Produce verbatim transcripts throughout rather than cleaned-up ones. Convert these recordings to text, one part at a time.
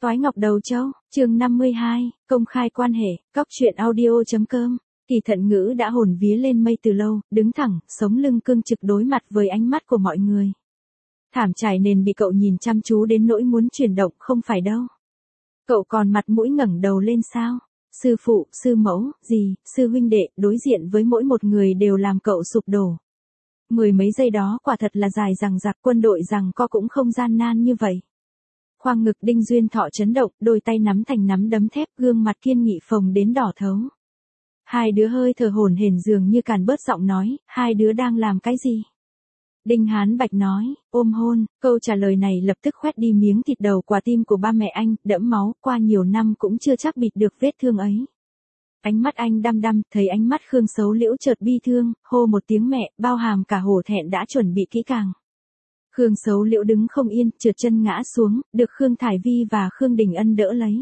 Toái Ngọc Đầu Châu, chương năm mươi hai, công khai quan hệ, cóc truyện audio chấm com. Kỳ Thận Ngữ đã hồn vía lên mây từ lâu, đứng thẳng, sống lưng cương trực đối mặt với ánh mắt của mọi người. Thảm trải nền bị cậu nhìn chăm chú đến nỗi muốn chuyển động, không phải đâu. Cậu còn mặt mũi ngẩng đầu lên sao? Sư phụ, sư mẫu, dì, sư huynh đệ, đối diện với mỗi một người đều làm cậu sụp đổ. Mười mấy giây đó quả thật là dài dằng dặc, quân đội rằng co cũng không gian nan như vậy. Khoang ngực Đinh Duyên Thọ chấn động, đôi tay nắm thành nắm đấm thép, gương mặt kiên nghị phồng đến đỏ thấu. Hai đứa hơi thở hổn hển dường như càn bớt giọng nói, hai đứa đang làm cái gì? Đinh Hán Bạch nói, ôm hôn, câu trả lời này lập tức khoét đi miếng thịt đầu quả tim của ba mẹ anh, đẫm máu, qua nhiều năm cũng chưa chắc bịt được vết thương ấy. Ánh mắt anh đăm đăm, thấy ánh mắt Khương Sấu Liễu chợt bi thương, hô một tiếng mẹ, bao hàm cả hổ thẹn đã chuẩn bị kỹ càng. Khương Sấu Liễu đứng không yên, trượt chân ngã xuống, được Khương Thải Vi và Khương Đình Ân đỡ lấy.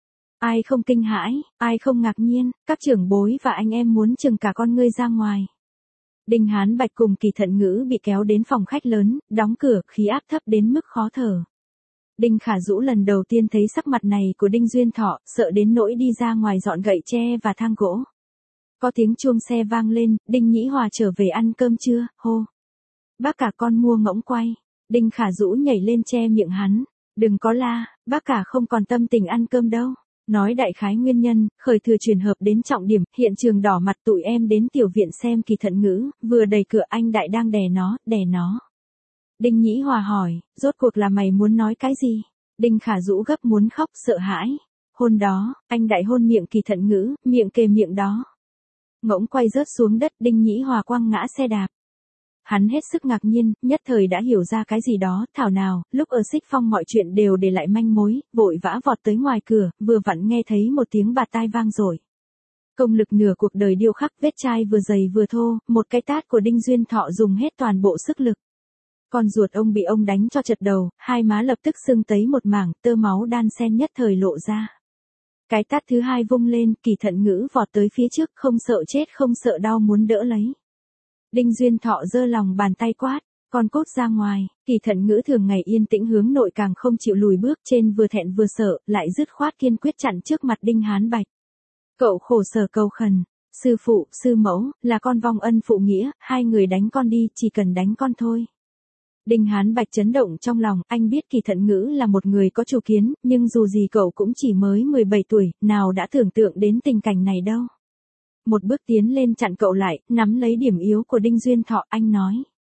Ai không kinh hãi, ai không ngạc nhiên, các trưởng bối và anh em muốn chừng cả con ngươi ra ngoài. Đinh Hán Bạch cùng Kỳ Thận Ngữ bị kéo đến phòng khách lớn, đóng cửa, khí áp thấp đến mức khó thở. Đinh Khả Dũ lần đầu tiên thấy sắc mặt này của Đinh Duyên Thọ, sợ đến nỗi đi ra ngoài dọn gậy tre và thang gỗ. Có tiếng chuông xe vang lên, Đinh Nhĩ Hòa trở về ăn cơm chưa, hô. Bác cả con mua ngỗng quay. Đinh Khả Dũ nhảy lên che miệng hắn. Đừng có la, bác cả không còn tâm tình ăn cơm đâu. Nói đại khái nguyên nhân, khởi thừa truyền hợp đến trọng điểm, hiện trường đỏ mặt tụi em đến tiểu viện xem Kỳ Thận Ngữ, vừa đẩy cửa anh đại đang đè nó, đè nó. Đinh Nhĩ Hòa hỏi, rốt cuộc là mày muốn nói cái gì? Đinh Khả Dũ gấp muốn khóc, sợ hãi. Hôn đó, anh đại hôn miệng Kỳ Thận Ngữ, miệng kề miệng đó. Ngỗng quay rớt xuống đất, Đinh Nhĩ Hòa quăng ngã xe đạp. Hắn hết sức ngạc nhiên, nhất thời đã hiểu ra cái gì đó, thảo nào, lúc ở Xích Phong mọi chuyện đều để lại manh mối, vội vã vọt tới ngoài cửa, vừa vặn nghe thấy một tiếng bạt tai vang rồi. Công lực nửa cuộc đời điêu khắc, vết chai vừa dày vừa thô, một cái tát của Đinh Duyên Thọ dùng hết toàn bộ sức lực. Con ruột ông bị ông đánh cho chật đầu, hai má lập tức sưng tấy một mảng, tơ máu đan xen nhất thời lộ ra. Cái tát thứ hai vung lên, Kỳ Thận Ngữ vọt tới phía trước, không sợ chết không sợ đau muốn đỡ lấy. Đinh Duyên Thọ giơ lòng bàn tay quát, con cút ra ngoài. Kỳ Thận Ngữ thường ngày yên tĩnh hướng nội càng không chịu lùi bước, trên vừa thẹn vừa sợ, lại dứt khoát kiên quyết chặn trước mặt Đinh Hán Bạch. Cậu khổ sở cầu khẩn, sư phụ, sư mẫu, là con vong ân phụ nghĩa, hai người đánh con đi, chỉ cần đánh con thôi. Đinh Hán Bạch chấn động trong lòng, anh biết Kỳ Thận Ngữ là một người có chủ kiến, nhưng dù gì cậu cũng chỉ mới mười bảy tuổi, nào đã tưởng tượng đến tình cảnh này đâu. Một bước tiến lên chặn cậu lại, nắm lấy điểm yếu của Đinh Duyên Thọ, anh nói.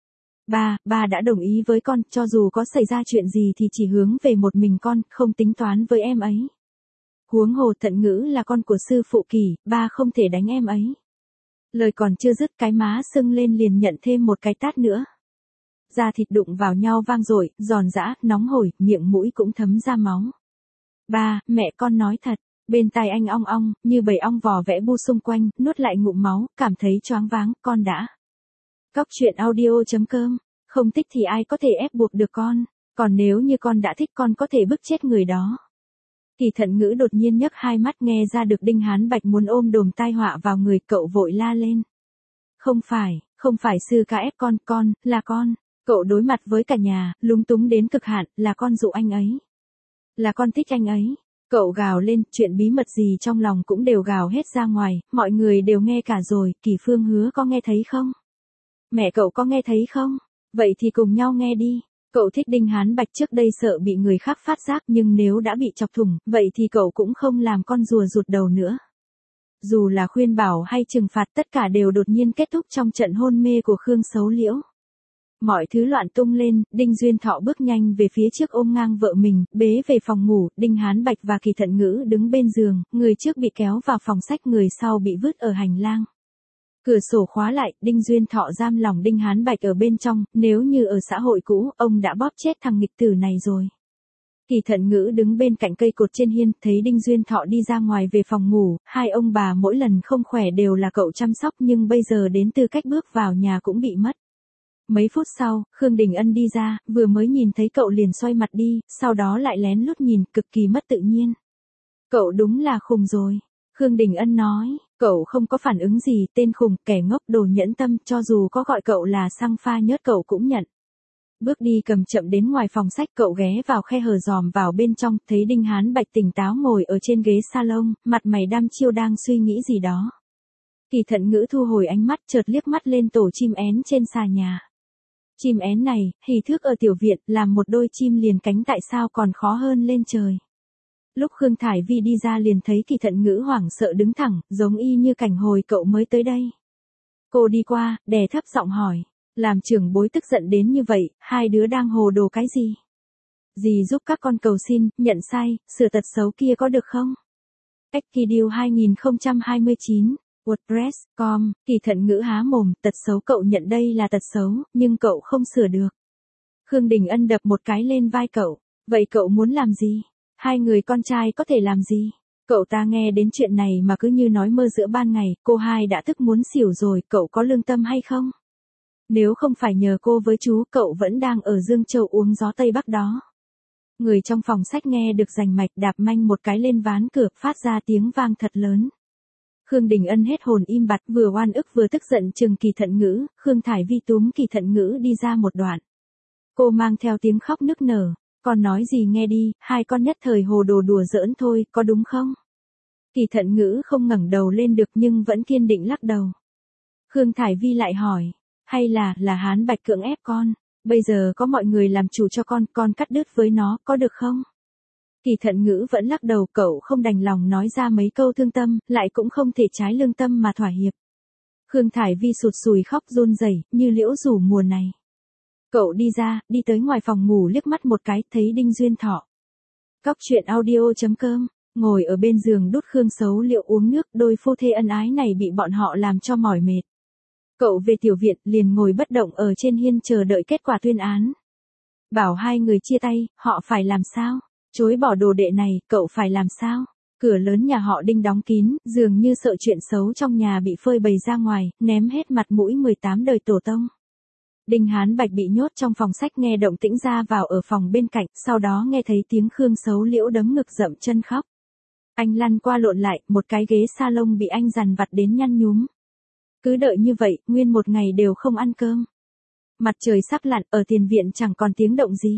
Ba, ba đã đồng ý với con, cho dù có xảy ra chuyện gì thì chỉ hướng về một mình con, không tính toán với em ấy. Huống hồ Thận Ngữ là con của sư phụ Kỳ, ba không thể đánh em ấy. Lời còn chưa dứt, cái má sưng lên liền nhận thêm một cái tát nữa. Da thịt đụng vào nhau vang dội, giòn giã, nóng hổi, miệng mũi cũng thấm ra máu. Ba, mẹ con nói thật. Bên tai anh ong ong, như bầy ong vò vẽ bu xung quanh, nuốt lại ngụm máu, cảm thấy choáng váng, con đã. Cóc truyện audio chấm com, không thích thì ai có thể ép buộc được con, còn nếu như con đã thích con có thể bức chết người đó. Kỳ Thận Ngữ đột nhiên nhấc hai mắt nghe ra được Đinh Hán Bạch muốn ôm đồm tai họa vào người, cậu vội la lên. Không phải, không phải sư ca ép con, con, là con, cậu đối mặt với cả nhà, lúng túng đến cực hạn, là con dụ anh ấy. Là con thích anh ấy. Cậu gào lên, chuyện bí mật gì trong lòng cũng đều gào hết ra ngoài, mọi người đều nghe cả rồi, Kỳ Phương Hứa có nghe thấy không? Mẹ cậu có nghe thấy không? Vậy thì cùng nhau nghe đi. Cậu thích Đinh Hán Bạch trước đây sợ bị người khác phát giác, nhưng nếu đã bị chọc thủng, vậy thì cậu cũng không làm con rùa rụt đầu nữa. Dù là khuyên bảo hay trừng phạt, tất cả đều đột nhiên kết thúc trong trận hôn mê của Khương Sấu Liễu. Mọi thứ loạn tung lên, Đinh Duyên Thọ bước nhanh về phía trước ôm ngang vợ mình, bế về phòng ngủ, Đinh Hán Bạch và Kỳ Thận Ngữ đứng bên giường, người trước bị kéo vào phòng sách, người sau bị vứt ở hành lang. Cửa sổ khóa lại, Đinh Duyên Thọ giam lòng Đinh Hán Bạch ở bên trong, nếu như ở xã hội cũ, ông đã bóp chết thằng nghịch tử này rồi. Kỳ Thận Ngữ đứng bên cạnh cây cột trên hiên, thấy Đinh Duyên Thọ đi ra ngoài về phòng ngủ, hai ông bà mỗi lần không khỏe đều là cậu chăm sóc, nhưng bây giờ đến tư cách bước vào nhà cũng bị mất. Mấy phút sau, Khương Đình Ân đi ra, vừa mới nhìn thấy cậu liền xoay mặt đi, sau đó lại lén lút nhìn, cực kỳ mất tự nhiên. Cậu đúng là khùng rồi. Khương Đình Ân nói, cậu không có phản ứng gì, tên khùng, kẻ ngốc, đồ nhẫn tâm, cho dù có gọi cậu là xăng pha nhớt cậu cũng nhận. Bước đi cầm chậm đến ngoài phòng sách, cậu ghé vào khe hở dòm vào bên trong, thấy Đinh Hán Bạch tỉnh táo ngồi ở trên ghế salon, mặt mày đăm chiêu đang suy nghĩ gì đó. Kỳ Thận Ngữ thu hồi ánh mắt, chợt liếc mắt lên tổ chim én trên xà nhà. Chim én này, hỉ thước ở tiểu viện, làm một đôi chim liền cánh tại sao còn khó hơn lên trời. Lúc Khương Thải Vi đi ra liền thấy Kỳ Thận Ngữ hoảng sợ đứng thẳng, giống y như cảnh hồi cậu mới tới đây. Cô đi qua, đè thấp giọng hỏi, làm trưởng bối tức giận đến như vậy, hai đứa đang hồ đồ cái gì? Dì giúp các con cầu xin, nhận sai, sửa tật xấu kia có được không? Ekidio hai không hai chín, WordPress chấm com, Kỳ Thận Ngữ há mồm, tật xấu cậu nhận đây là tật xấu, nhưng cậu không sửa được. Khương Đình Ân đập một cái lên vai cậu, vậy cậu muốn làm gì? Hai người con trai có thể làm gì? Cậu ta nghe đến chuyện này mà cứ như nói mơ giữa ban ngày, cô hai đã tức muốn xỉu rồi, cậu có lương tâm hay không? Nếu không phải nhờ cô với chú, cậu vẫn đang ở Dương Châu uống gió Tây Bắc đó. Người trong phòng sách nghe được rành mạch, đạp manh một cái lên ván cửa, phát ra tiếng vang thật lớn. Khương Đình Ân hết hồn im bặt, vừa oan ức vừa tức giận chừng Kỳ Thận Ngữ. Khương Thải Vi túm Kỳ Thận Ngữ đi ra một đoạn. Cô mang theo tiếng khóc nức nở, con nói gì nghe đi, hai con nhất thời hồ đồ đùa giỡn thôi, có đúng không? Kỳ Thận Ngữ không ngẩng đầu lên được nhưng vẫn kiên định lắc đầu. Khương Thải Vi lại hỏi, hay là, là Hán Bạch cưỡng ép con, bây giờ có mọi người làm chủ cho con, con cắt đứt với nó, có được không? Kỳ Thận Ngữ vẫn lắc đầu, cậu không đành lòng nói ra mấy câu thương tâm, lại cũng không thể trái lương tâm mà thỏa hiệp. Khương Thải Vi sụt sùi khóc run rẩy, như liễu rủ mùa này. Cậu đi ra, đi tới ngoài phòng ngủ liếc mắt một cái, thấy Đinh Duyên Thọ. Cóc truyện audio chấm com, ngồi ở bên giường đút Khương Sấu Liệu uống nước, đôi phu thê ân ái này bị bọn họ làm cho mỏi mệt. Cậu về tiểu viện, liền ngồi bất động ở trên hiên chờ đợi kết quả tuyên án. Bảo hai người chia tay, họ phải làm sao? Chối bỏ đồ đệ này, cậu phải làm sao? Cửa lớn nhà họ Đinh đóng kín, dường như sợ chuyện xấu trong nhà bị phơi bày ra ngoài, ném hết mặt mũi mười tám đời tổ tông. Đinh Hán Bạch bị nhốt trong phòng sách, nghe động tĩnh ra vào ở phòng bên cạnh, sau đó nghe thấy tiếng Khương Sấu Liễu đấm ngực dậm chân khóc. Anh lăn qua lộn lại, một cái ghế salon bị anh dằn vặt đến nhăn nhúm. Cứ đợi như vậy, nguyên một ngày đều không ăn cơm. Mặt trời sắp lặn, ở tiền viện chẳng còn tiếng động gì.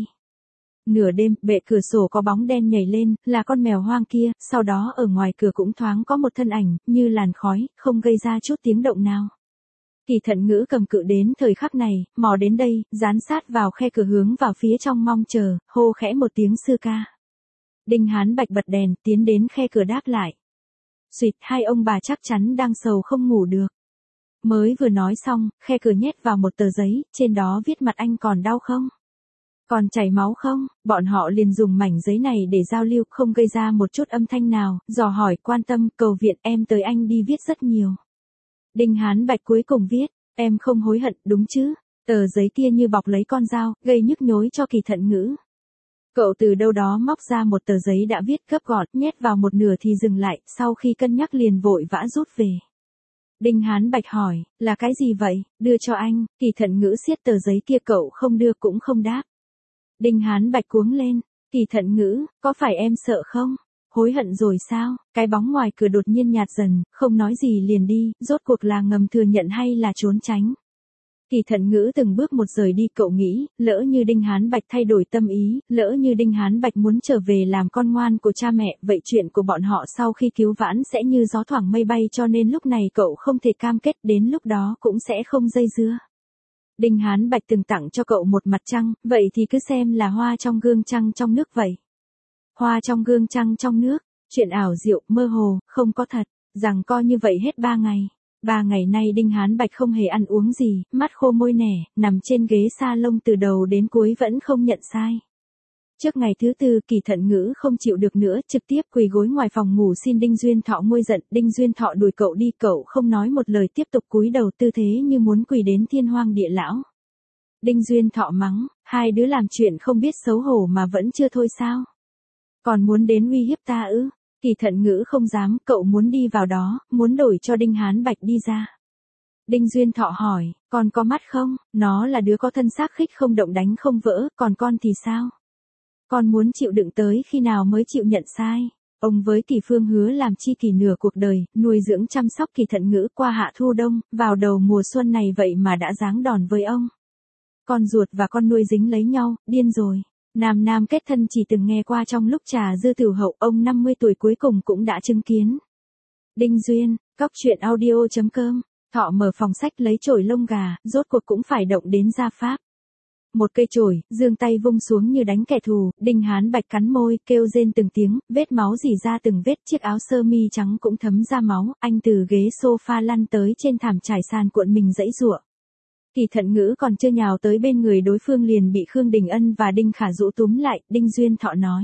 Nửa đêm, bệ cửa sổ có bóng đen nhảy lên, là con mèo hoang kia, sau đó ở ngoài cửa cũng thoáng có một thân ảnh, như làn khói, không gây ra chút tiếng động nào. Kỳ Thận Ngữ cầm cự đến thời khắc này, mò đến đây, dán sát vào khe cửa hướng vào phía trong mong chờ, hô khẽ một tiếng sư ca. Đinh Hán Bạch bật đèn, tiến đến khe cửa đáp lại. Xuyệt, hai ông bà chắc chắn đang sầu không ngủ được. Mới vừa nói xong, khe cửa nhét vào một tờ giấy, trên đó viết mặt anh còn đau không? Còn chảy máu không? Bọn họ liền dùng mảnh giấy này để giao lưu, không gây ra một chút âm thanh nào, dò hỏi, quan tâm, cầu viện, em tới anh đi viết rất nhiều. Đinh Hán Bạch cuối cùng viết, em không hối hận, đúng chứ? Tờ giấy kia như bọc lấy con dao, gây nhức nhối cho Kỳ Thận Ngữ. Cậu từ đâu đó móc ra một tờ giấy đã viết gấp gọn, nhét vào một nửa thì dừng lại, sau khi cân nhắc liền vội vã rút về. Đinh Hán Bạch hỏi, là cái gì vậy? Đưa cho anh. Kỳ Thận Ngữ siết tờ giấy kia, cậu không đưa cũng không đáp. Đinh Hán Bạch cuống lên, Kỳ Thận Ngữ, có phải em sợ không? Hối hận rồi sao? Cái bóng ngoài cửa đột nhiên nhạt dần, không nói gì liền đi, rốt cuộc là ngầm thừa nhận hay là trốn tránh? Kỳ Thận Ngữ từng bước một rời đi, cậu nghĩ, lỡ như Đinh Hán Bạch thay đổi tâm ý, lỡ như Đinh Hán Bạch muốn trở về làm con ngoan của cha mẹ, vậy chuyện của bọn họ sau khi cứu vãn sẽ như gió thoảng mây bay, cho nên lúc này cậu không thể cam kết, đến lúc đó cũng sẽ không dây dưa. Đinh Hán Bạch từng tặng cho cậu một mặt trăng, vậy thì cứ xem là hoa trong gương trăng trong nước vậy. Hoa trong gương trăng trong nước, chuyện ảo diệu, mơ hồ, không có thật, rằng co như vậy hết ba ngày. Ba ngày nay Đinh Hán Bạch không hề ăn uống gì, mắt khô môi nẻ, nằm trên ghế salon từ đầu đến cuối vẫn không nhận sai. Trước ngày thứ tư, Kỳ Thận Ngữ không chịu được nữa, trực tiếp quỳ gối ngoài phòng ngủ xin Đinh Duyên Thọ nguôi giận. Đinh Duyên Thọ đuổi cậu đi, cậu không nói một lời, tiếp tục cúi đầu, tư thế như muốn quỳ đến thiên hoang địa lão. Đinh Duyên Thọ mắng, hai đứa làm chuyện không biết xấu hổ mà vẫn chưa thôi sao? Còn muốn đến uy hiếp ta ư? Kỳ Thận Ngữ không dám, cậu muốn đi vào đó, muốn đổi cho Đinh Hán Bạch đi ra. Đinh Duyên Thọ hỏi, con có mắt không? Nó là đứa có thân xác khích không động đánh không vỡ, còn con thì sao? Con muốn chịu đựng tới khi nào mới chịu nhận sai? Ông với Kỳ Phương hứa làm chi kỷ nửa cuộc đời, nuôi dưỡng chăm sóc Kỳ Thận Ngữ qua hạ thu đông, vào đầu mùa xuân này vậy mà đã giáng đòn với ông. con ruột và con nuôi dính lấy nhau, điên rồi. Nam nam kết thân chỉ từng nghe qua trong lúc trà dư tiểu hậu, ông năm mươi tuổi cuối cùng cũng đã chứng kiến. Đinh Duyên, Cóc truyện audio chấm com. Thọ mở phòng sách lấy chổi lông gà, rốt cuộc cũng phải động đến gia pháp. Một cây chổi, giương tay vung xuống như đánh kẻ thù, Đinh Hán Bạch cắn môi, kêu rên từng tiếng, vết máu rỉ ra từng vết, chiếc áo sơ mi trắng cũng thấm ra máu, anh từ ghế sofa lăn tới trên thảm trải sàn cuộn mình giãy giụa. Kỳ Thận Ngữ còn chưa nhào tới bên người đối phương liền bị Khương Đình Ân và Đinh Khả Dũ túm lại, Đinh Duyên Thọ nói.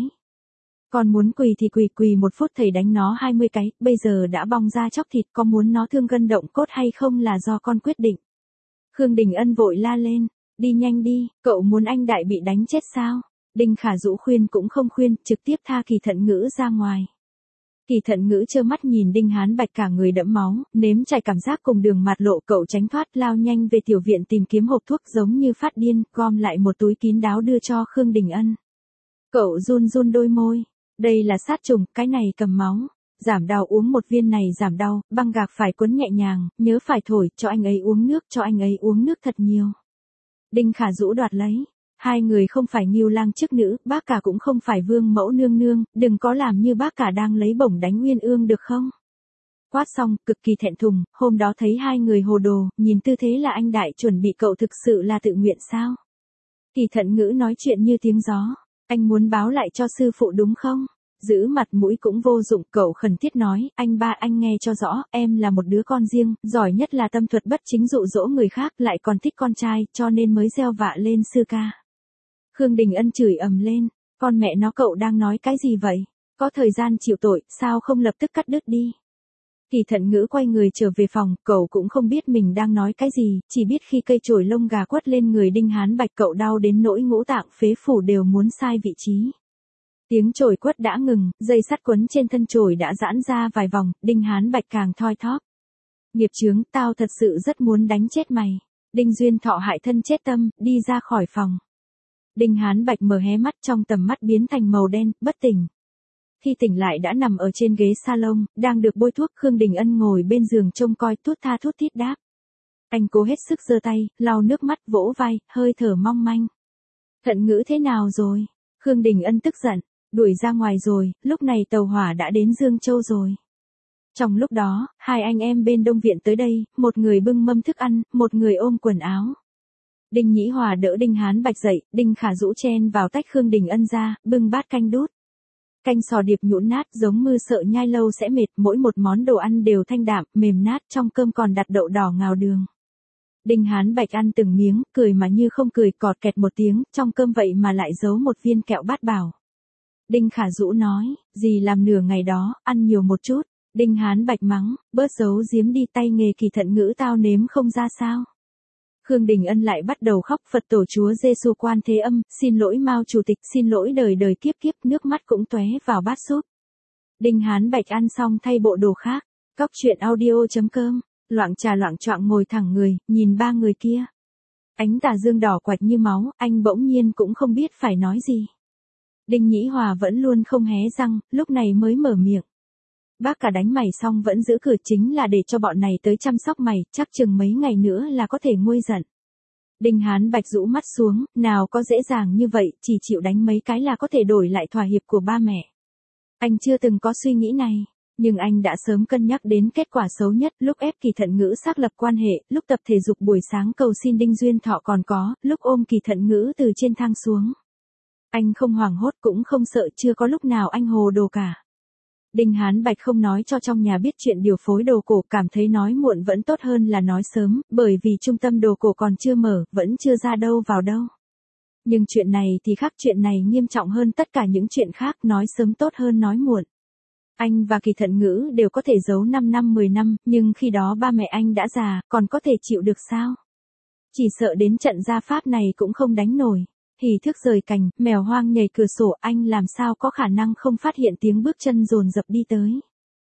Con muốn quỳ thì quỳ, quỳ một phút thầy đánh nó hai mươi cái, bây giờ đã bong ra chóc thịt, có muốn nó thương gân động cốt hay không là do con quyết định. Khương Đình Ân vội la lên, đi nhanh đi, cậu muốn anh đại bị đánh chết sao? Đinh Khả Dũ khuyên cũng không khuyên, trực tiếp tha Kỳ Thận Ngữ ra ngoài. Kỳ Thận Ngữ trơ mắt nhìn Đinh Hán Bạch cả người đẫm máu, nếm trải cảm giác cùng đường mạt lộ, cậu tránh thoát lao nhanh về tiểu viện tìm kiếm hộp thuốc giống như phát điên, gom lại một túi kín đáo đưa cho Khương Đình Ân. Cậu run run đôi môi, đây là sát trùng, cái này cầm máu, giảm đau uống một viên này giảm đau, băng gạc phải quấn nhẹ nhàng, nhớ phải thổi, cho anh ấy uống nước, cho anh ấy uống nước thật nhiều. Đinh Khả Dũ đoạt lấy. Hai người không phải Ngưu Lang chức nữ, bác cả cũng không phải Vương Mẫu nương nương, đừng có làm như bác cả đang lấy bổng đánh Uyên Ương được không? Quát xong, cực kỳ thẹn thùng, hôm đó thấy hai người hồ đồ, nhìn tư thế là anh đại chuẩn bị, cậu thực sự là tự nguyện sao? Kỳ Thận Ngữ nói chuyện như tiếng gió, anh muốn báo lại cho sư phụ đúng không? Giữ mặt mũi cũng vô dụng, cậu khẩn thiết nói, anh ba anh nghe cho rõ, em là một đứa con riêng, giỏi nhất là tâm thuật bất chính dụ dỗ người khác, lại còn thích con trai, cho nên mới gieo vạ lên sư ca. Khương Đình Ân chửi ầm lên, con mẹ nó cậu đang nói cái gì vậy? Có thời gian chịu tội, sao không lập tức cắt đứt đi? Kỳ Thận Ngữ quay người trở về phòng, cậu cũng không biết mình đang nói cái gì, chỉ biết khi cây chổi lông gà quất lên người Đinh Hán Bạch cậu đau đến nỗi ngũ tạng phế phủ đều muốn sai vị trí. Tiếng chổi quất đã ngừng, dây sắt quấn trên thân chổi đã giãn ra vài vòng, Đinh Hán Bạch càng thoi thóp. Nghiệp chướng, tao thật sự rất muốn đánh chết mày. Đinh Duyên Thọ hại thân chết tâm, đi ra khỏi phòng. Đinh Hán Bạch mở hé mắt, trong tầm mắt biến thành màu đen, bất tỉnh. Khi tỉnh lại đã nằm ở trên ghế salon, đang được bôi thuốc. Khương Đình Ân ngồi bên giường trông coi, thút tha thút thít đáp. Anh cố hết sức giơ tay, lau nước mắt, vỗ vai, hơi thở mong manh. Thận Ngữ thế nào rồi? Khương Đình Ân tức giận, đuổi ra ngoài rồi, lúc này tàu hỏa đã đến Dương Châu rồi. Trong lúc đó, hai anh em bên Đông Viện tới đây, một người bưng mâm thức ăn, một người ôm quần áo. Đinh Nhĩ Hòa đỡ Đinh Hán Bạch dậy, Đinh Khả Dũ chen vào tách Khương Đình Ân ra, bưng bát canh đút. Canh sò điệp nhũn nát giống mư sợ nhai lâu sẽ mệt, mỗi một món đồ ăn đều thanh đạm, mềm nát, trong cơm còn đặt đậu đỏ ngào đường. Đinh Hán Bạch ăn từng miếng, cười mà như không cười, cọt kẹt một tiếng, trong cơm vậy mà lại giấu một viên kẹo bát bảo. Đinh Khả Dũ nói, gì làm nửa ngày đó, ăn nhiều một chút. Đinh Hán Bạch mắng, bớt giấu giếm đi, tay nghề Kỳ Thận Ngữ tao nếm không ra sao. Khương Đình Ân lại bắt đầu khóc, Phật tổ Chúa Giêsu Quan Thế Âm, xin lỗi Mao Chủ tịch, xin lỗi đời đời kiếp kiếp, nước mắt cũng tóe vào bát súp. Đinh Hán Bạch ăn xong thay bộ đồ khác. Cóc truyện audio chấm com. Loạng trà loạng choạng ngồi thẳng người, nhìn ba người kia. Ánh tà dương đỏ quạch như máu, anh bỗng nhiên cũng không biết phải nói gì. Đinh Nhĩ Hòa vẫn luôn không hé răng, lúc này mới mở miệng. Bác cả đánh mày xong vẫn giữ cửa, chính là để cho bọn này tới chăm sóc mày, chắc chừng mấy ngày nữa là có thể nguôi giận. Đinh Hán Bạch rũ mắt xuống, nào có dễ dàng như vậy, chỉ chịu đánh mấy cái là có thể đổi lại thỏa hiệp của ba mẹ. Anh chưa từng có suy nghĩ này, nhưng anh đã sớm cân nhắc đến kết quả xấu nhất, lúc ép Kỳ Thận Ngữ xác lập quan hệ, lúc tập thể dục buổi sáng cầu xin Đinh Duyên Thọ còn có, lúc ôm Kỳ Thận Ngữ từ trên thang xuống. Anh không hoảng hốt cũng không sợ, chưa có lúc nào anh hồ đồ cả. Đinh Hán Bạch không nói cho trong nhà biết chuyện điều phối đồ cổ, cảm thấy nói muộn vẫn tốt hơn là nói sớm, bởi vì trung tâm đồ cổ còn chưa mở, vẫn chưa ra đâu vào đâu. Nhưng chuyện này thì khác, chuyện này nghiêm trọng hơn tất cả những chuyện khác, nói sớm tốt hơn nói muộn. Anh và Kỳ Thận Ngữ đều có thể giấu năm năm mười năm, nhưng khi đó ba mẹ anh đã già, còn có thể chịu được sao? Chỉ sợ đến trận gia pháp này cũng không đánh nổi. Hỉ thức rời cành, mèo hoang nhảy cửa sổ, anh làm sao có khả năng không phát hiện tiếng bước chân dồn dập đi tới.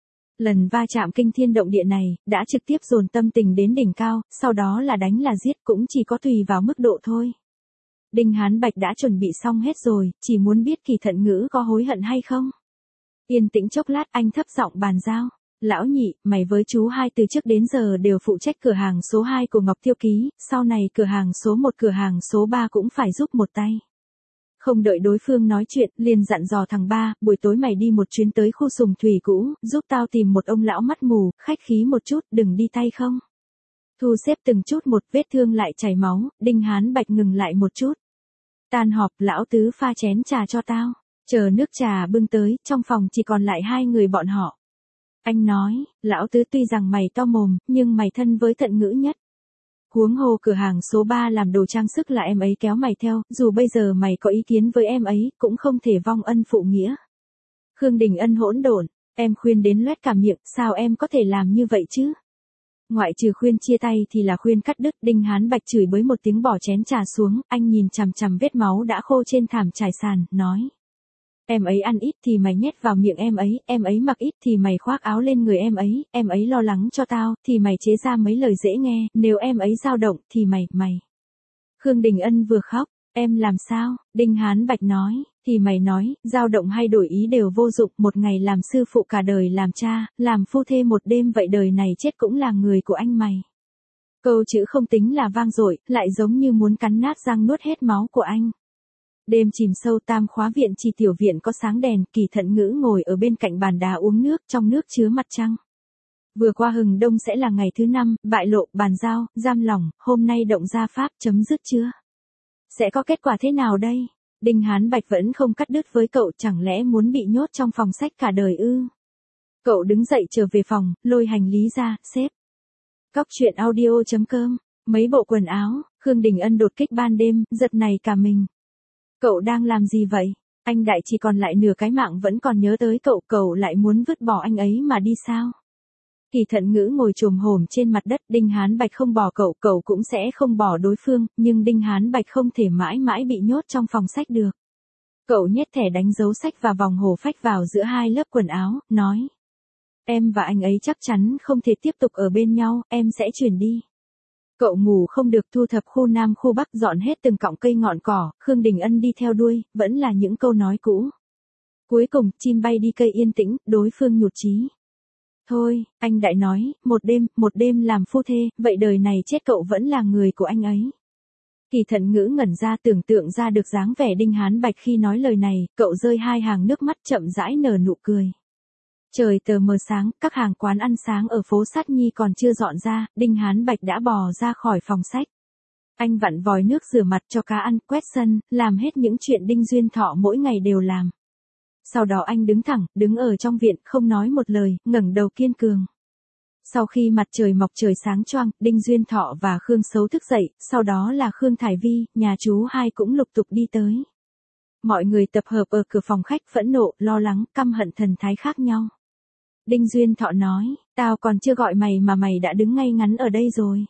Lần va chạm kinh thiên động địa này, đã trực tiếp dồn tâm tình đến đỉnh cao, sau đó là đánh là giết, cũng chỉ có tùy vào mức độ thôi. Đinh Hán Bạch đã chuẩn bị xong hết rồi, chỉ muốn biết Kỳ Thận Ngữ có hối hận hay không. Yên tĩnh chốc lát, anh thấp giọng bàn giao. Lão nhị, mày với chú hai từ trước đến giờ đều phụ trách cửa hàng số hai của Ngọc Tiêu Ký, sau này cửa hàng số một cửa hàng số ba cũng phải giúp một tay. Không đợi đối phương nói chuyện, liền dặn dò thằng ba, buổi tối mày đi một chuyến tới khu sùng thủy cũ, giúp tao tìm một ông lão mắt mù, khách khí một chút, đừng đi tay không. Thu xếp từng chút một, vết thương lại chảy máu, Đinh Hán Bạch ngừng lại một chút. Tan họp, lão tứ pha chén trà cho tao. Chờ nước trà bưng tới, trong phòng chỉ còn lại hai người bọn họ. Anh nói, lão tứ tuy rằng mày to mồm, nhưng mày thân với Thận Ngữ nhất. Huống hồ cửa hàng số ba làm đồ trang sức là em ấy kéo mày theo, dù bây giờ mày có ý kiến với em ấy, cũng không thể vong ân phụ nghĩa. Khương Đình Ân hỗn độn, em khuyên đến loét cả miệng, sao em có thể làm như vậy chứ? Ngoại trừ khuyên chia tay thì là khuyên cắt đứt. Đinh Hán Bạch chửi bới một tiếng bỏ chén trà xuống, anh nhìn chằm chằm vết máu đã khô trên thảm trải sàn, nói. Em ấy ăn ít thì mày nhét vào miệng em ấy, em ấy mặc ít thì mày khoác áo lên người em ấy, em ấy lo lắng cho tao, thì mày chế ra mấy lời dễ nghe, nếu em ấy dao động, thì mày, mày. Khương Đình Ân vừa khóc, em làm sao? Đinh Hán Bạch nói, thì mày nói, dao động hay đổi ý đều vô dụng, một ngày làm sư phụ cả đời làm cha, làm phu thê một đêm vậy đời này chết cũng là người của anh mày. Câu chữ không tính là vang dội, lại giống như muốn cắn nát răng nuốt hết máu của anh. Đêm chìm sâu, tam khóa viện Trì tiểu viện có sáng đèn, Kỳ Thận Ngữ ngồi ở bên cạnh bàn đá uống nước, trong nước chứa mặt trăng. Vừa qua hừng đông sẽ là ngày thứ năm, bại lộ, bàn giao, giam lỏng, hôm nay động gia pháp, chấm dứt chưa? Sẽ có kết quả thế nào đây? Đinh Hán Bạch vẫn không cắt đứt với cậu, chẳng lẽ muốn bị nhốt trong phòng sách cả đời ư? Cậu đứng dậy trở về phòng, lôi hành lý ra, xếp. Cóc truyện audio chấm com, mấy bộ quần áo, Khương Đình Ân đột kích ban đêm, giật này cả mình. Cậu đang làm gì vậy? Anh đại chỉ còn lại nửa cái mạng vẫn còn nhớ tới cậu, cậu lại muốn vứt bỏ anh ấy mà đi sao? Kỳ Thận Ngữ ngồi chồm hổm trên mặt đất, Đinh Hán Bạch không bỏ cậu, cậu cũng sẽ không bỏ đối phương, nhưng Đinh Hán Bạch không thể mãi mãi bị nhốt trong phòng sách được. Cậu nhét thẻ đánh dấu sách và vòng hổ phách vào giữa hai lớp quần áo, nói. Em và anh ấy chắc chắn không thể tiếp tục ở bên nhau, em sẽ chuyển đi. Cậu ngủ không được, thu thập khu Nam khu Bắc, dọn hết từng cọng cây ngọn cỏ, Khương Đình Ân đi theo đuôi, vẫn là những câu nói cũ. Cuối cùng, chim bay đi cây yên tĩnh, đối phương nhụt chí. Thôi, anh đại nói, một đêm, một đêm làm phu thê, vậy đời này chết cậu vẫn là người của anh ấy. Kỳ Thận Ngữ ngẩn ra, tưởng tượng ra được dáng vẻ Đinh Hán Bạch khi nói lời này, cậu rơi hai hàng nước mắt chậm rãi nở nụ cười. Trời tờ mờ sáng, các hàng quán ăn sáng ở phố Sát Nhi còn chưa dọn ra, Đinh Hán Bạch đã bò ra khỏi phòng sách. Anh vặn vòi nước rửa mặt cho cá ăn, quét sân, làm hết những chuyện Đinh Duyên Thọ mỗi ngày đều làm. Sau đó anh đứng thẳng, đứng ở trong viện, không nói một lời, ngẩng đầu kiên cường. Sau khi mặt trời mọc trời sáng choang, Đinh Duyên Thọ và Khương Sấu thức dậy, sau đó là Khương Thải Vi, nhà chú hai cũng lục tục đi tới. Mọi người tập hợp ở cửa phòng khách, phẫn nộ, lo lắng, căm hận thần thái khác nhau. Đinh Duyên Thọ nói, tao còn chưa gọi mày mà mày đã đứng ngay ngắn ở đây rồi.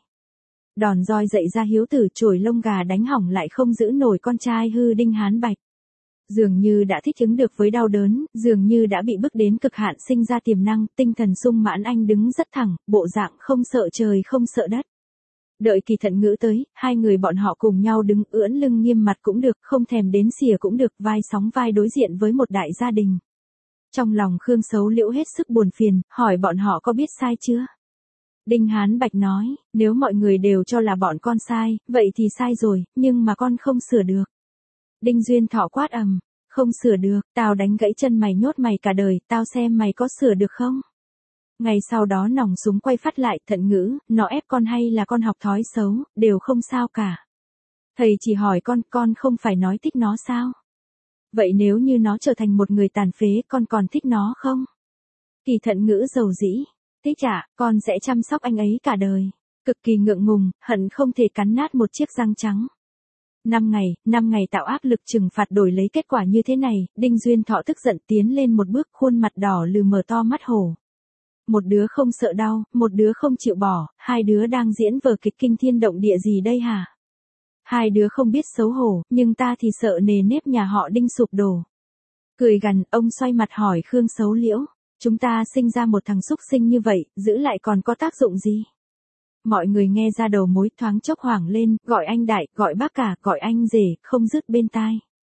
Đòn roi dậy ra hiếu tử, chổi lông gà đánh hỏng lại không giữ nổi con trai hư Đinh Hán Bạch. Dường như đã thích ứng được với đau đớn, dường như đã bị bức đến cực hạn sinh ra tiềm năng, tinh thần sung mãn, anh đứng rất thẳng, bộ dạng không sợ trời không sợ đất. Đợi Kỳ Thận Ngữ tới, hai người bọn họ cùng nhau đứng, ưỡn lưng nghiêm mặt cũng được, không thèm đến xỉa cũng được, vai sóng vai đối diện với một đại gia đình. Trong lòng Khương Sấu Liễu hết sức buồn phiền, hỏi bọn họ có biết sai chưa? Đinh Hán Bạch nói, nếu mọi người đều cho là bọn con sai, vậy thì sai rồi, nhưng mà con không sửa được. Đinh Duyên Thọ quát ầm, không sửa được, tao đánh gãy chân mày nhốt mày cả đời, tao xem mày có sửa được không? Ngày sau đó nòng súng quay phát lại, Thận Ngữ, nó ép con hay là con học thói xấu, đều không sao cả. Thầy chỉ hỏi con, con không phải nói thích nó sao? Vậy nếu như nó trở thành một người tàn phế, con còn thích nó không? Kỳ Thận Ngữ dầu dĩ, thích ạ, con sẽ chăm sóc anh ấy cả đời. Cực kỳ ngượng ngùng, hận không thể cắn nát một chiếc răng trắng. Năm ngày, năm ngày tạo áp lực trừng phạt đổi lấy kết quả như thế này, Đinh Duyên Thọ tức giận tiến lên một bước, khuôn mặt đỏ lừ mở to mắt hổ. Một đứa không sợ đau, một đứa không chịu bỏ, hai đứa đang diễn vở kịch kinh thiên động địa gì đây hả? Hai đứa không biết xấu hổ, nhưng ta thì sợ nề nếp nhà họ Đinh sụp đổ. Cười gằn, ông xoay mặt hỏi Khương Sấu Liễu, chúng ta sinh ra một thằng xúc sinh như vậy, giữ lại còn có tác dụng gì? Mọi người nghe ra đầu mối, thoáng chốc hoảng lên, gọi anh đại, gọi bác cả, gọi anh rể, không dứt bên tai.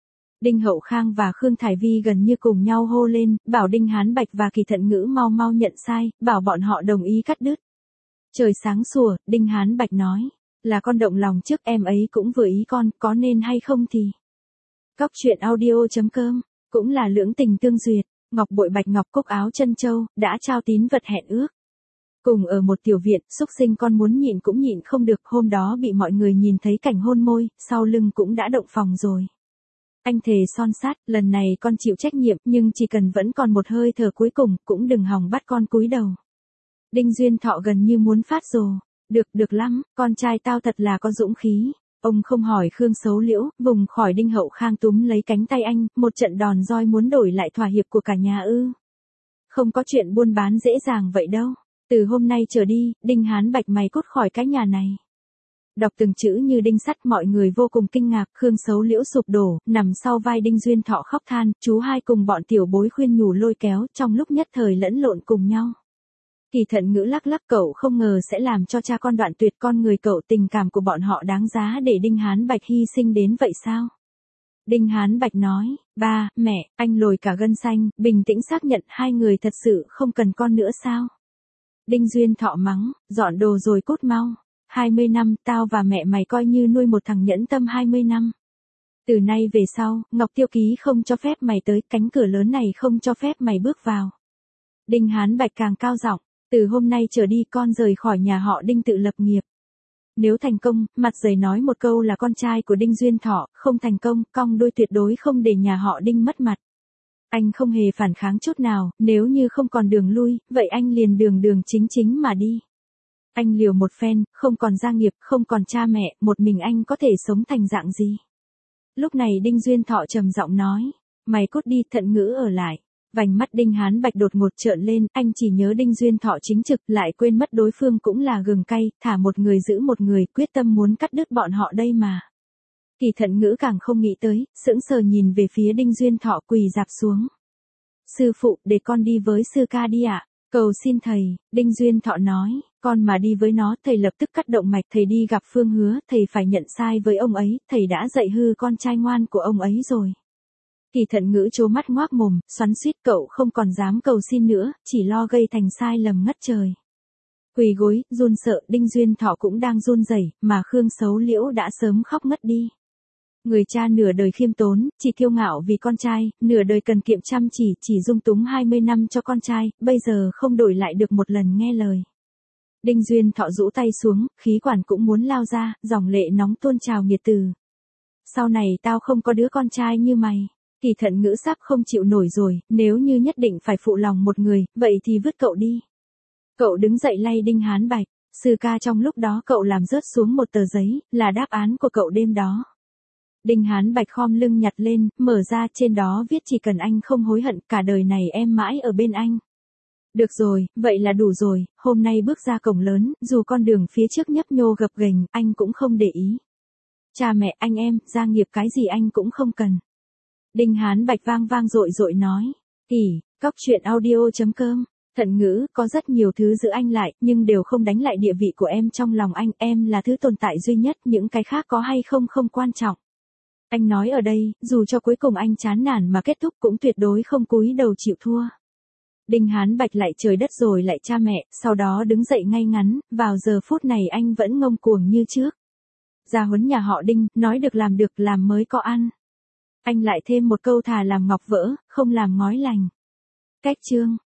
Đinh Hậu Khang và Khương Thải Vi gần như cùng nhau hô lên, bảo Đinh Hán Bạch và Kỳ Thận Ngữ mau mau nhận sai, bảo bọn họ đồng ý cắt đứt. Trời sáng sủa, Đinh Hán Bạch nói, là con động lòng trước, em ấy cũng vừa ý con, có nên hay không thì. Cóc truyện audio chấm com, cũng là lưỡng tình tương duyệt, ngọc bội bạch ngọc cúc áo chân châu, đã trao tín vật hẹn ước. Cùng ở một tiểu viện, xúc sinh con muốn nhịn cũng nhịn không được, hôm đó bị mọi người nhìn thấy cảnh hôn môi, sau lưng cũng đã động phòng rồi. Anh thề son sát, lần này con chịu trách nhiệm, nhưng chỉ cần vẫn còn một hơi thở cuối cùng, cũng đừng hòng bắt con cúi đầu. Đinh Duyên Thọ gần như muốn phát rồ. Được, được lắm, con trai tao thật là có dũng khí. Ông không hỏi Khương Xấu Liễu, vùng khỏi Đinh Hậu Khang túm lấy cánh tay anh, một trận đòn roi muốn đổi lại thỏa hiệp của cả nhà ư. Không có chuyện buôn bán dễ dàng vậy đâu. Từ hôm nay trở đi, Đinh Hán Bạch mày cút khỏi cái nhà này. Đọc từng chữ như đinh sắt, mọi người vô cùng kinh ngạc, Khương Xấu Liễu sụp đổ, nằm sau vai Đinh Duyên Thọ khóc than, chú hai cùng bọn tiểu bối khuyên nhủ lôi kéo, trong lúc nhất thời lẫn lộn cùng nhau. Kỳ Thận Ngữ lắc lắc, cậu không ngờ sẽ làm cho cha con đoạn tuyệt, con người cậu, tình cảm của bọn họ đáng giá để Đinh Hán Bạch hy sinh đến vậy sao? Đinh Hán Bạch nói, ba, mẹ, anh lồi cả gân xanh, bình tĩnh xác nhận hai người thật sự không cần con nữa sao? Đinh Duyên Thọ mắng, dọn đồ rồi cút mau. hai mươi năm, tao và mẹ mày coi như nuôi một thằng nhẫn tâm hai mươi năm. Từ nay về sau, Ngọc Tiêu Ký không cho phép mày tới, cánh cửa lớn này không cho phép mày bước vào. Đinh Hán Bạch càng cao giọng, từ hôm nay trở đi con rời khỏi nhà họ Đinh tự lập nghiệp. Nếu thành công, mặt dày nói một câu là con trai của Đinh Duyên Thọ, không thành công, cong đuôi tuyệt đối không để nhà họ Đinh mất mặt. Anh không hề phản kháng chút nào, nếu như không còn đường lui, vậy anh liền đường đường chính chính mà đi. Anh liều một phen, không còn gia nghiệp, không còn cha mẹ, một mình anh có thể sống thành dạng gì? Lúc này Đinh Duyên Thọ trầm giọng nói, mày cút đi, Thận Ngữ ở lại. Vành mắt Đinh Hán Bạch đột ngột trợn lên, anh chỉ nhớ Đinh Duyên Thọ chính trực, lại quên mất đối phương cũng là gừng cay, thả một người giữ một người, quyết tâm muốn cắt đứt bọn họ đây mà. Kỳ Thận Ngữ càng không nghĩ tới, sững sờ nhìn về phía Đinh Duyên Thọ quỳ rạp xuống. Sư phụ, để con đi với sư ca đi ạ. Cầu xin thầy, Đinh Duyên Thọ nói, con mà đi với nó, thầy lập tức cắt động mạch, thầy đi gặp Phương Hứa, thầy phải nhận sai với ông ấy, thầy đã dạy hư con trai ngoan của ông ấy rồi. Kỳ Thận Ngữ trố mắt ngoác mồm, xoắn xuýt, cậu không còn dám cầu xin nữa, chỉ lo gây thành sai lầm ngất trời. Quỳ gối, run sợ, Đinh Duyên Thọ cũng đang run rẩy, mà Khương Xấu Liễu đã sớm khóc ngất đi. Người cha nửa đời khiêm tốn, chỉ kiêu ngạo vì con trai, nửa đời cần kiệm chăm chỉ, chỉ dung túng hai mươi năm cho con trai, bây giờ không đổi lại được một lần nghe lời. Đinh Duyên Thọ rũ tay xuống, khí quản cũng muốn lao ra, dòng lệ nóng tuôn trào nghiệt từ. Sau này tao không có đứa con trai như mày. Kỳ Thận Ngữ sắp không chịu nổi rồi, nếu như nhất định phải phụ lòng một người, vậy thì vứt cậu đi. Cậu đứng dậy lay Đinh Hán Bạch, sư ca, trong lúc đó cậu làm rớt xuống một tờ giấy, là đáp án của cậu đêm đó. Đinh Hán Bạch khom lưng nhặt lên, mở ra, trên đó viết chỉ cần anh không hối hận, cả đời này em mãi ở bên anh. Được rồi, vậy là đủ rồi, hôm nay bước ra cổng lớn, dù con đường phía trước nhấp nhô gập ghềnh, anh cũng không để ý. Cha mẹ, anh em, gia nghiệp cái gì anh cũng không cần. Đinh Hán Bạch vang vang dội dội nói, tỷ, cóc truyện audio chấm com, Thận Ngữ, có rất nhiều thứ giữ anh lại, nhưng đều không đánh lại địa vị của em trong lòng anh, em là thứ tồn tại duy nhất, những cái khác có hay không không quan trọng. Anh nói ở đây, dù cho cuối cùng anh chán nản mà kết thúc cũng tuyệt đối không cúi đầu chịu thua. Đinh Hán Bạch lại trời đất rồi lại cha mẹ, sau đó đứng dậy ngay ngắn, vào giờ phút này anh vẫn ngông cuồng như trước. Gia huấn nhà họ Đinh, nói được làm được, làm mới có ăn. Anh lại thêm một câu, thà làm ngọc vỡ, không làm ngói lành. Cách chương.